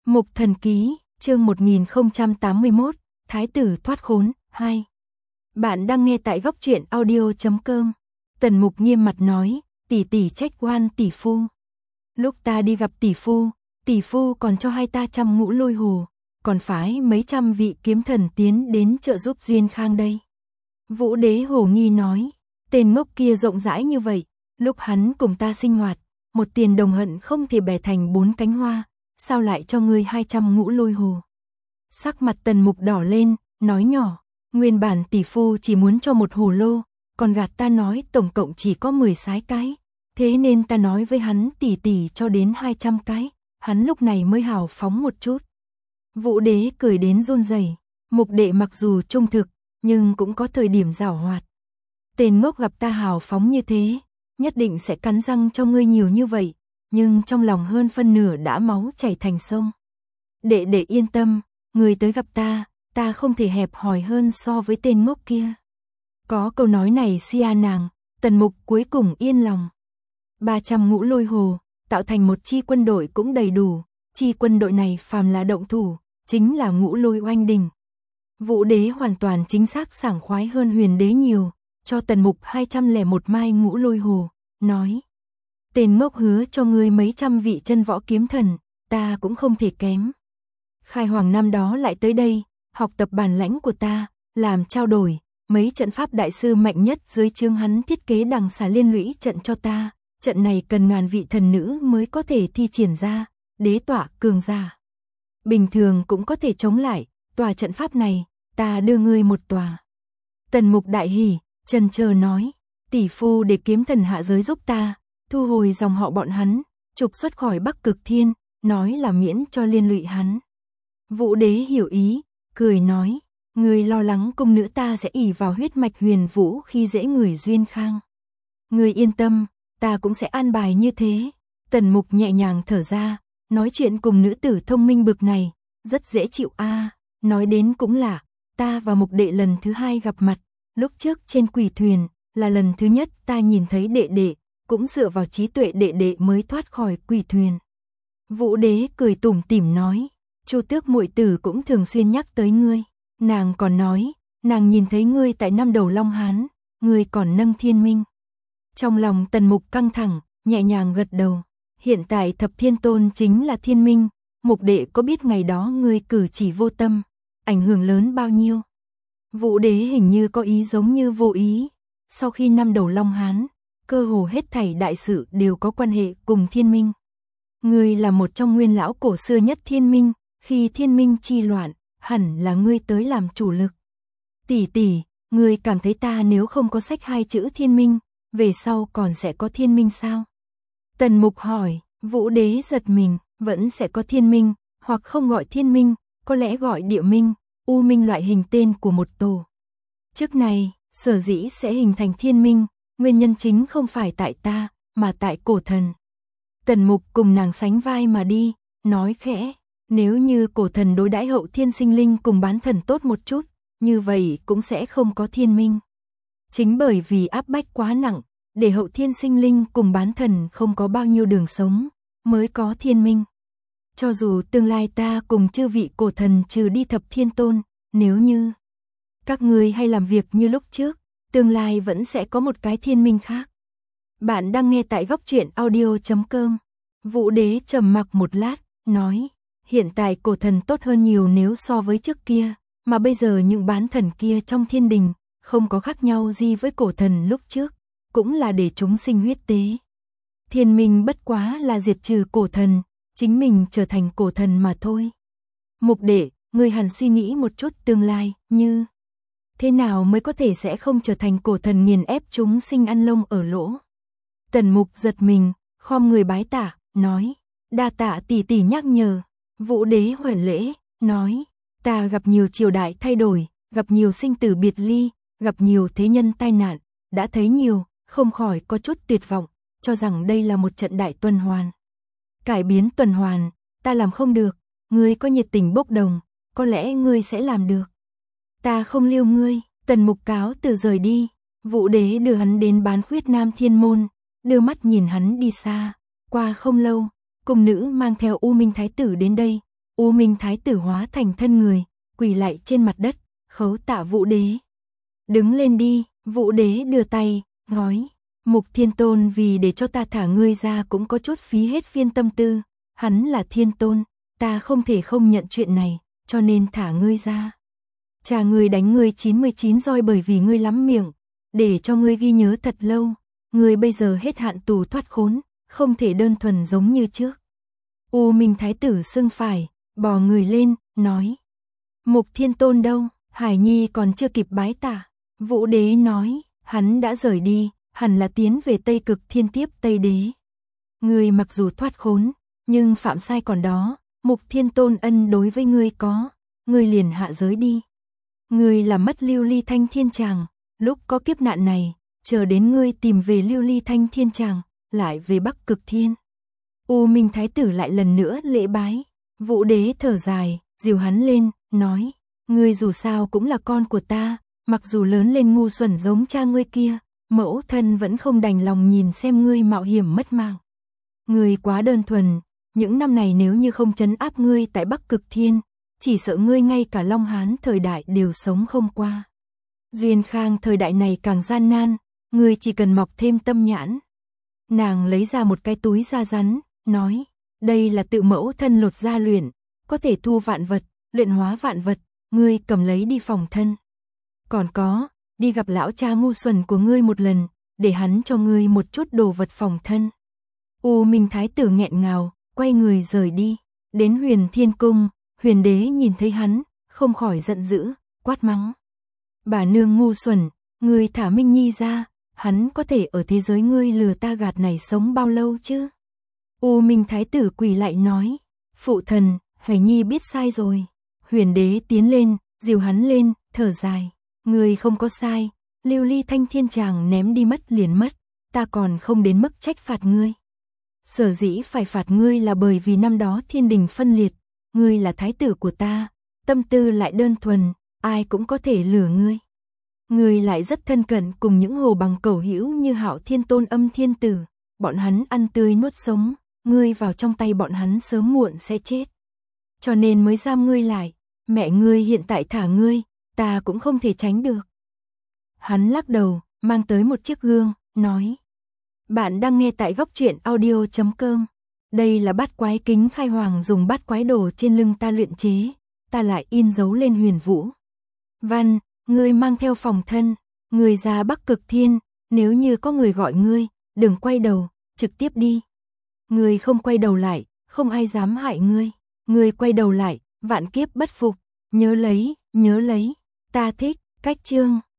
Mục Thần Ký, chương 1081, Thái tử thoát khốn, 2. Bạn đang nghe tại góc truyện audio.com. Tần Mục nghiêm mặt nói, tỷ tỷ trách oan tỷ phu. Lúc ta đi gặp tỷ phu còn cho hai ta 100 ngũ lôi hồ, còn phái mấy trăm vị kiếm thần tiến đến trợ giúp Diên Khang đây. Vũ Đế hồ nghi nói, tên ngốc kia rộng rãi như vậy, lúc hắn cùng ta sinh hoạt, một tiền đồng hận không thể bẻ thành 4 cánh hoa, sao lại cho ngươi 200 ngũ lôi hồ? Sắc mặt Tần Mục đỏ lên, nói nhỏ, nguyên bản tỷ phu chỉ muốn cho một hồ lô, còn gạt ta nói tổng cộng chỉ có 10 sái cái, thế nên ta nói với hắn tỷ tỷ cho đến 200 cái, hắn lúc này mới hào phóng một chút. Vũ Đế cười đến run rẩy, Mục đệ mặc dù trung thực, nhưng cũng có thời điểm giảo hoạt. Tên ngốc gặp ta hào phóng như thế, nhất định sẽ cắn răng cho ngươi nhiều như vậy, nhưng trong lòng hơn phân nửa đã máu chảy thành sông. Đệ yên tâm, người tới gặp ta không thể hẹp hòi hơn so với tên ngốc kia. Có câu nói này xia nàng, Tần Mục cuối cùng yên lòng. 300 ngũ lôi hồ, tạo thành một chi quân đội cũng đầy đủ, chi quân đội này phàm là động thủ, chính là ngũ lôi oanh đình. Vũ Đế hoàn toàn chính xác sảng khoái hơn Huyền Đế nhiều, cho Tần Mục 201 mai ngũ lôi hồ, nói. Tên ngốc hứa cho ngươi mấy trăm vị chân võ kiếm thần, ta cũng không thể kém. Khai Hoàng năm đó lại tới đây, học tập bản lãnh của ta, làm trao đổi, mấy trận pháp đại sư mạnh nhất dưới trướng hắn thiết kế đằng xà liên lũy trận cho ta, trận này cần ngàn vị thần nữ mới có thể thi triển ra, đế tỏa cường giả. Bình thường cũng có thể chống lại, tòa trận pháp này, ta đưa ngươi một tòa. Tần Mục đại hỉ, chần chờ nói, tỷ phu để kiếm thần hạ giới giúp ta, thu hồi dòng họ bọn hắn, trục xuất khỏi Bắc Cực Thiên, nói là miễn cho liên lụy hắn. Vũ Đế hiểu ý, cười nói, ngươi lo lắng cung nữ ta sẽ ỷ vào huyết mạch Huyền Vũ khi dễ người Diên Khang. Ngươi yên tâm, ta cũng sẽ an bài như thế. Tần Mục nhẹ nhàng thở ra, nói chuyện cùng nữ tử thông minh bực này, rất dễ chịu a. Nói đến cũng là, ta và Mục đệ lần thứ 2 gặp mặt, lúc trước trên quỷ thuyền, là lần thứ nhất ta nhìn thấy đệ, cũng dựa vào trí tuệ đệ mới thoát khỏi quỷ thuyền. Vũ Đế cười tủm tỉm nói, Chu Tước muội tử cũng thường xuyên nhắc tới ngươi, nàng còn nói, nàng nhìn thấy ngươi tại năm đầu Long Hán, ngươi còn nâng thiên minh. Trong lòng Tần Mục căng thẳng, nhẹ nhàng gật đầu, hiện tại Thập Thiên Tôn chính là thiên minh, Mục đệ có biết ngày đó ngươi cử chỉ vô tâm, ảnh hưởng lớn bao nhiêu? Vũ Đế hình như có ý giống như vô ý, sau khi năm đầu Long Hán, cơ hồ hết thảy đại sự đều có quan hệ cùng thiên minh. Ngươi là một trong nguyên lão cổ xưa nhất thiên minh, khi thiên minh chi loạn, hẳn là ngươi tới làm chủ lực. Tỷ, ngươi cảm thấy ta nếu không có sách 2 chữ thiên minh, về sau còn sẽ có thiên minh sao? Tần Mục hỏi, Vũ Đế giật mình, vẫn sẽ có thiên minh, hoặc không gọi thiên minh, có lẽ gọi địa minh, u minh loại hình tên của một tổ. Trước này, sở dĩ sẽ hình thành thiên minh, nguyên nhân chính không phải tại ta, mà tại cổ thần. Tần Mục cùng nàng sánh vai mà đi, nói khẽ, nếu như cổ thần đối đãi hậu thiên sinh linh cùng bán thần tốt một chút, như vậy cũng sẽ không có thiên minh. Chính bởi vì áp bách quá nặng, để hậu thiên sinh linh cùng bán thần không có bao nhiêu đường sống, mới có thiên minh. Cho dù tương lai ta cùng chư vị cổ thần trừ đi Thập Thiên Tôn, nếu như các ngươi hay làm việc như lúc trước, tương lai vẫn sẽ có một cái thiên minh khác. Bạn đang nghe tại góc truyện audio.com. Vũ Đế trầm mặc một lát, nói, hiện tại cổ thần tốt hơn nhiều nếu so với trước kia, mà bây giờ những bán thần kia trong thiên đình, không có khác nhau gì với cổ thần lúc trước, cũng là để chúng sinh huyết tế. Thiên minh bất quá là diệt trừ cổ thần, chính mình trở thành cổ thần mà thôi. Mục đệ, ngươi hẳn suy nghĩ một chút tương lai, như thế nào mới có thể sẽ không trở thành cổ thần nghiền ép chúng sinh ăn lông ở lỗ. Tần Mục giật mình, khom người bái tạ, nói, đa tạ tỷ nhắc nhở. Vũ Đế huẩn lễ, nói, ta gặp nhiều triều đại thay đổi, gặp nhiều sinh tử biệt ly, gặp nhiều thế nhân tai nạn, đã thấy nhiều, không khỏi có chút tuyệt vọng, cho rằng đây là một trận đại tuần hoàn. Cải biến tuần hoàn, ta làm không được, ngươi có nhiệt tình bốc đồng, có lẽ ngươi sẽ làm được. Ta không liêu ngươi. Tần Mục cáo từ rời đi, Vũ Đế đưa hắn đến Bán Khuyết Nam Thiên Môn, đưa mắt nhìn hắn đi xa. Qua không lâu, cung nữ mang theo U Minh Thái tử đến đây, U Minh Thái tử hóa thành thân người, quỳ lạy trên mặt đất, khấu tạ Vũ Đế. Đứng lên đi, Vũ Đế đưa tay, nói, Mục Thiên Tôn vì để cho ta thả ngươi ra cũng có chút phí hết phiên tâm tư, hắn là Thiên Tôn, ta không thể không nhận chuyện này, cho nên thả ngươi ra. Cha ngươi đánh ngươi 99 roi bởi vì ngươi lắm miệng, để cho ngươi ghi nhớ thật lâu, ngươi bây giờ hết hạn tù thoát khốn, không thể đơn thuần giống như trước. U Minh Thái tử sưng phải, bò người lên, nói, Mục Thiên Tôn đâu, Hải Nhi còn chưa kịp bái tạ. Vũ Đế nói, hắn đã rời đi, hẳn là tiến về Tây Cực Thiên tiếp Tây Đế. Ngươi mặc dù thoát khốn, nhưng phạm sai còn đó, Mục Thiên Tôn ân đối với ngươi có, ngươi liền hạ giới đi. Ngươi là mất Lưu Ly Thanh Thiên Tràng, lúc có kiếp nạn này, chờ đến ngươi tìm về Lưu Ly Thanh Thiên Tràng, lại về Bắc Cực Thiên. U Minh Thái tử lại lần nữa lễ bái, Vũ Đế thở dài, dìu hắn lên, nói, ngươi dù sao cũng là con của ta, mặc dù lớn lên ngu xuẩn giống cha ngươi kia, mẫu thân vẫn không đành lòng nhìn xem ngươi mạo hiểm mất mạng. Ngươi quá đơn thuần, những năm này nếu như không trấn áp ngươi tại Bắc Cực Thiên, chỉ sợ ngươi ngay cả Long Hán thời đại đều sống không qua. Duyên Khang thời đại này càng gian nan, ngươi chỉ cần mọc thêm tâm nhãn. Nàng lấy ra một cái túi da rắn, nói, đây là tự mẫu thân lột ra luyện, có thể thu vạn vật, luyện hóa vạn vật, ngươi cầm lấy đi phòng thân. Còn có, đi gặp lão cha ngu xuẩn của ngươi một lần, để hắn cho ngươi một chút đồ vật phòng thân. U Minh Thái tử nghẹn ngào, quay người rời đi, đến Huyền Thiên Cung, Huyền Đế nhìn thấy hắn, không khỏi giận dữ, quát mắng. Bà nương ngu xuẩn, ngươi thả Minh Nhi ra, hắn có thể ở thế giới ngươi lừa ta gạt này sống bao lâu chứ? U Minh Thái tử quỳ lại nói, phụ thần, Hải Nhi biết sai rồi. Huyền Đế tiến lên, dìu hắn lên, thở dài, ngươi không có sai, Lưu Ly Thanh Thiên Tràng ném đi mất liền mất, ta còn không đến mức trách phạt ngươi. Sở dĩ phải phạt ngươi là bởi vì năm đó thiên đình phân liệt, ngươi là thái tử của ta, tâm tư lại đơn thuần, ai cũng có thể lừa ngươi. Ngươi lại rất thân cận cùng những hồ bằng cẩu hữu như Hạo Thiên Tôn Âm Thiên Tử, bọn hắn ăn tươi nuốt sống, ngươi vào trong tay bọn hắn sớm muộn sẽ chết. Cho nên mới giam ngươi lại, mẹ ngươi hiện tại thả ngươi, ta cũng không thể tránh được. Hắn lắc đầu, mang tới một chiếc gương, nói. Bạn đang nghe tại góc truyện audio.com. Đây là bát quái kính khai hoàng dùng bát quái đồ trên lưng ta luyện chế, ta lại in dấu lên Huyền Vũ. Văn, ngươi mang theo phòng thân, ngươi ra Bắc Cực Thiên, nếu như có người gọi ngươi, đừng quay đầu, trực tiếp đi. Ngươi không quay đầu lại, không ai dám hại ngươi. Ngươi quay đầu lại, vạn kiếp bất phục. Nhớ lấy, ta thích, cách chương.